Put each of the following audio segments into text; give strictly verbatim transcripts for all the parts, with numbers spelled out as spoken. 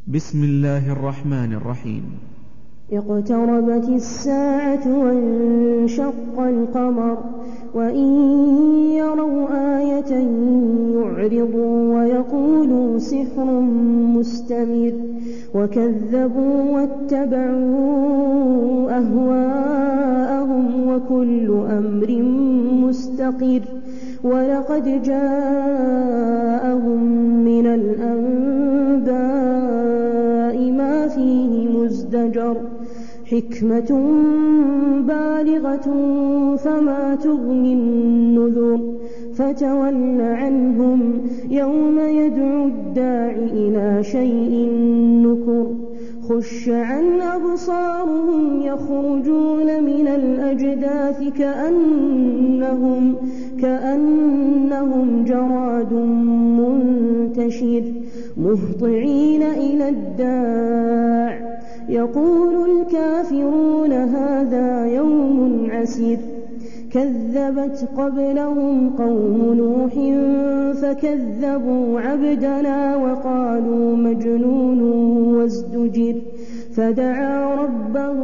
بسم الله الرحمن الرحيم. اقتربت الساعة وانشق القمر وإن يروا آية يعرضوا ويقولوا سحر مستمر وكذبوا واتبعوا أهواءهم وكل أمر مستقر ولقد جاءهم من الأنباء ما فيه مزدجر حكمة بالغة فما تغني النذر فتول عنهم يوم يدعو الداع إلى شيء نكر خش عن أبصارهم يخرجون من الأجداث كأنهم, كأنهم جراد منتشر مهطعين إلى الداع يقول الكافرون هذا يوم عسير كذبت قبلهم قوم نوح فكذبوا عبدنا وقالوا مجنون وازدجر فدعا ربه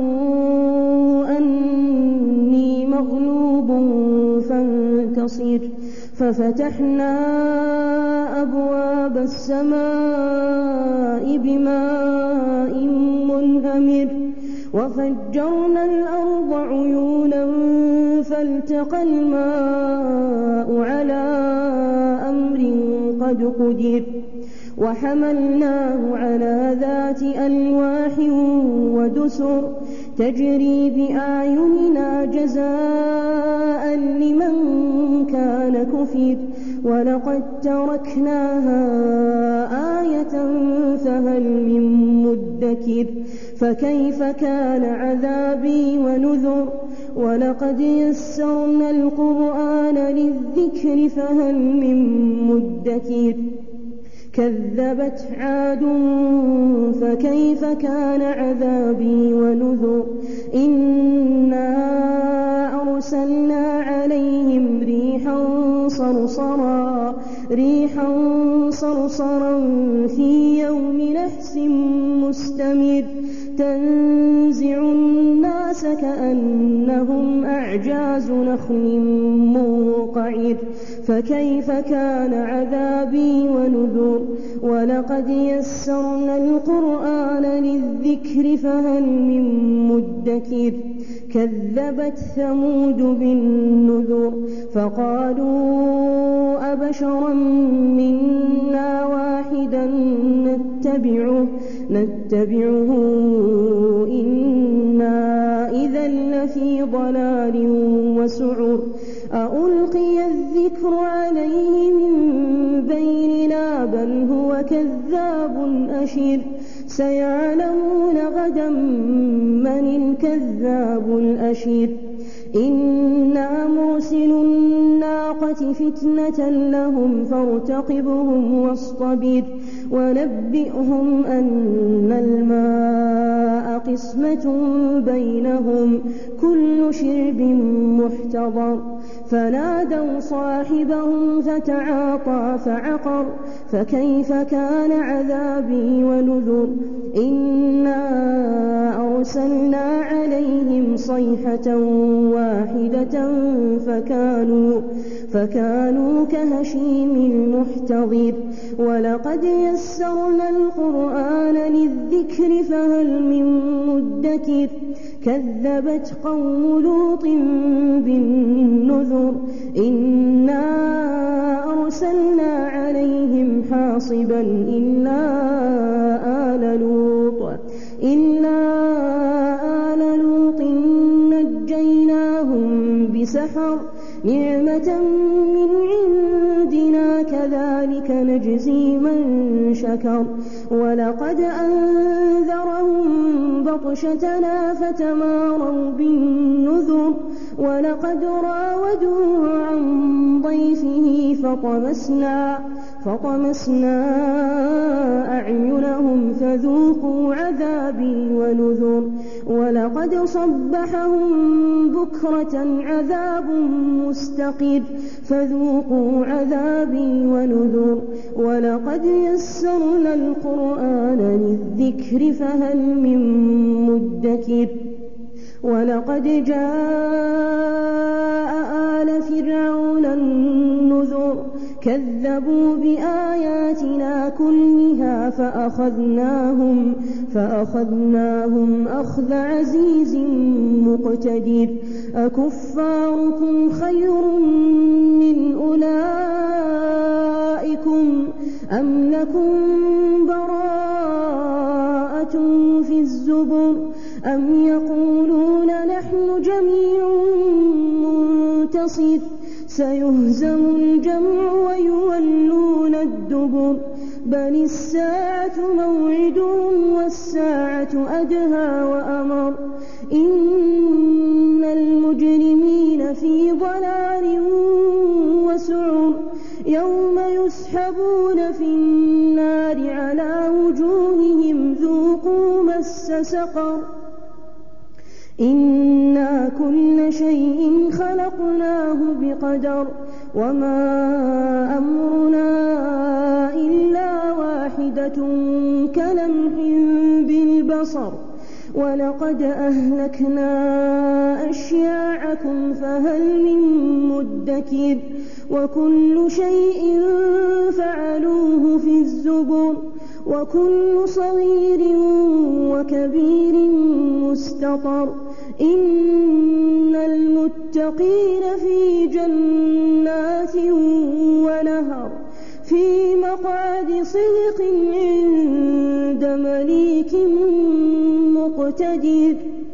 أني مغلوب فانتصر ففتحنا أبواب السماء بماء منهمر وفجرنا الأرض عيونا فالتقى الماء على أمر قد قدر وحملناه على ذات ألواح ودسر تجري بأعيننا جزاء لمن كان كفر ولقد تركناها آية فهل من مدكر فكيف كان عذابي ونذر ولقد يسرنا القرآن للذكر فهل من مدكر كذبت عاد فكيف كان عذابي ونذر إنا أرسلنا عليهم ريحا صرصرا ريحا صرصرا في يوم نحس مستمر تنزع الناس كأنهم أعجاز نخل منقعر فكيف كان عذابي ونذر ولقد يسرنا القرآن للذكر فهل من مدكر كذبت ثمود بالنذر فقالوا أبشرا منا واحدا نتبعه نتبعه إنا إذا لفي ضلال وسعر أألقي الذكر عليه من بيننا بل هو كذاب أشر سيعلمون غدا من الكذاب الأشر إنا مرسل الناقة فتنة لهم فارتقبهم واصطبر ونبئهم أن الماء قسمة بينهم كل شرب محتضر فنادوا صاحبهم فتعاطى فعقر فكيف كان عذابي ونذر إنا أرسلنا عليهم صيحة واحدة فكانوا, فكانوا كهشيم المحتضر ولقد يسرنا القرآن للذكر فهل من مدكر كذبت قوم لوط بالنذر إنا أرسلنا عليهم حاصبا إلا آل لوط إلا آل لوط نجيناهم بسحر نعمة من عندنا كذلك نجزي من شكر ولقد أنذرهم بطشتنا فتماروا بالنذر ولقد راودوه عن ضيفه فطمسنا فطمسنا أعينهم فذوقوا عذابي ونذر ولقد صبحهم بكرة عذاب مستقر فذوقوا عذابي ونذر ولقد يسرنا القرآن للذكر فهل من مدكر ولقد جاء آل فرعون النذر كذبوا بآياتنا كلها فأخذناهم فأخذناهم أخذ عزيز مقتدر أكفاركم خير من أولئكم أم لكم براءة في الزبر أم يقولون نحن جميع منتصر سيهزم الجمع ويولون الدبر بل الساعة موعدهم والساعة أدهى وأمر إن المجرمين في ضلال وسعر يوم يسحبون في النار على وجوههم ذوقوا مس سقر إنا كل شيء خلقناه بقدر وما أمرنا إلا واحدة كلمح بالبصر ولقد أهلكنا أشياعكم فهل من مدكر وكل شيء فعلوه في الزبر وكل صغير وكبير مستطر إن المتقين في جنات ونهر في مقعد صدق عند مليك مقتدر.